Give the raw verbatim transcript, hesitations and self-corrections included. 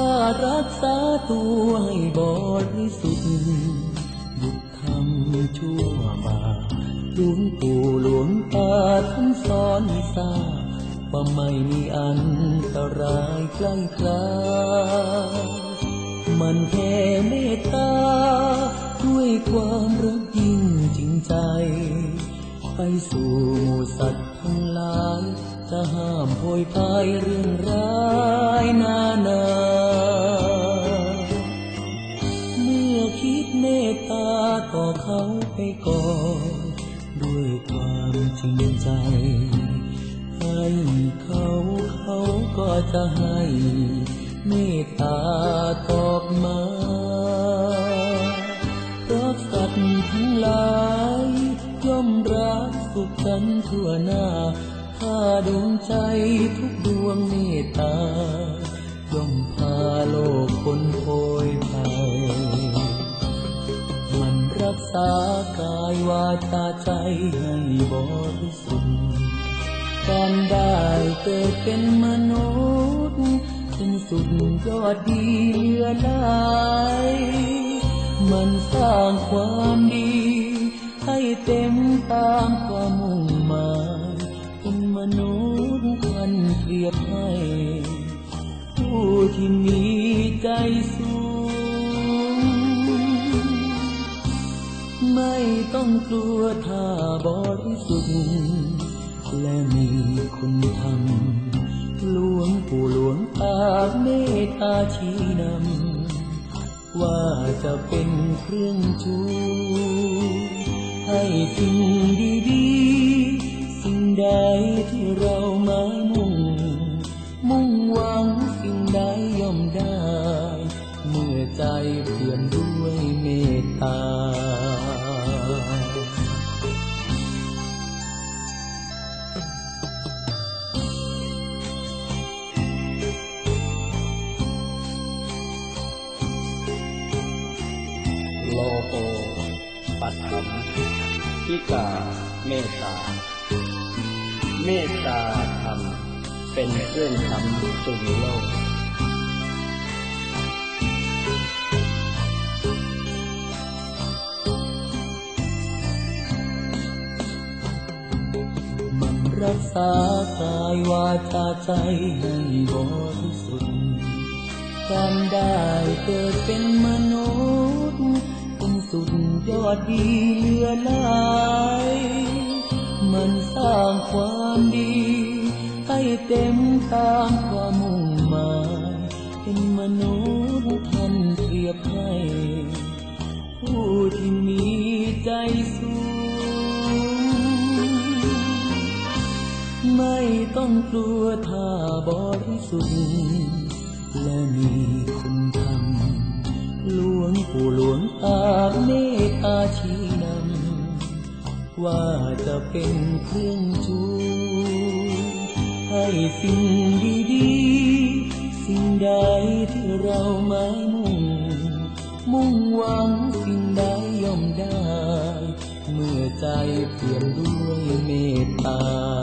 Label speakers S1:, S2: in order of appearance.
S1: ว่ารักษาตัวให้บริสุทธิ์หยุดทำชั่วบาปหลวงปู่หลวงตาท่านสอนให้ทราบว่าไม่มีอันตรายใกล้ครามันแค่เมตตาด้วยความรักยิ่งจริงใจไปสู่หมู่สัตว์ทั้งหลายจะห้ามโพยพายเรื่องร้ายนานาเมื่อคิดเมตตาต่อเขาไปก่อนด้วยความจริงใจให้เขาเขาก็จะให้เมตตาตอบมารักสัตว์ทั้งหลายย่อมรักสุขกันทั่วหน้าถ้าดวงใจทุกดวงเมตตาย่อมพาโลกพ้นโพยภัยมันรักษากายวาจาใจให้บริสุทธิ์การได้เกิดเป็นมนุษย์เป็นสุดยอดดีเหลือหลายมันสร้างความดีให้เต็มตามความมุ่งหมายเป็นมนุษย์ท่านเปรียบให้ผู้ที่มีใจสูงไม่ต้องกลัวถ้าบริสุทธิ์และมีคุณธรรมหลวงปู่หลวงตาเมตตาชี้นำว่าจะเป็นเครื่องชูให้สิ่งดีๆสิ่งใดที่เราหมายมุ่งมุ่งหวังสิ่งใดย่อมได้เมื่อใจเปี่ยมด้วยเมตตา
S2: โลโกปัตถัมภิกาเมตตาเมตตาธรรมเป็นเครื่องทำจุนโลก
S1: มันรักษากายวาจาใจให้บริสุทธิ์การได้เกิดเป็นมนุษย์เป็นสุดยอดดีเหลือหลายมันสร้างความดีให้เต็มตามความมุ่งหมายเป็นมนุษย์ท่านเปรียบให้ผู้ที่มีใจสูงไม่ต้องกลัวถ้าบริสุทธิ์และมีคุณธรรมหลวงปู่หลวงตาเมตตาชี้นำว่าจะเป็นเครื่องชูให้สิ่งดีๆสิ่งใดที่เราหมายมุ่งมุ่งหวังสิ่งใดย่อมได้เมื่อใจเปี่ยมด้วยเมตตา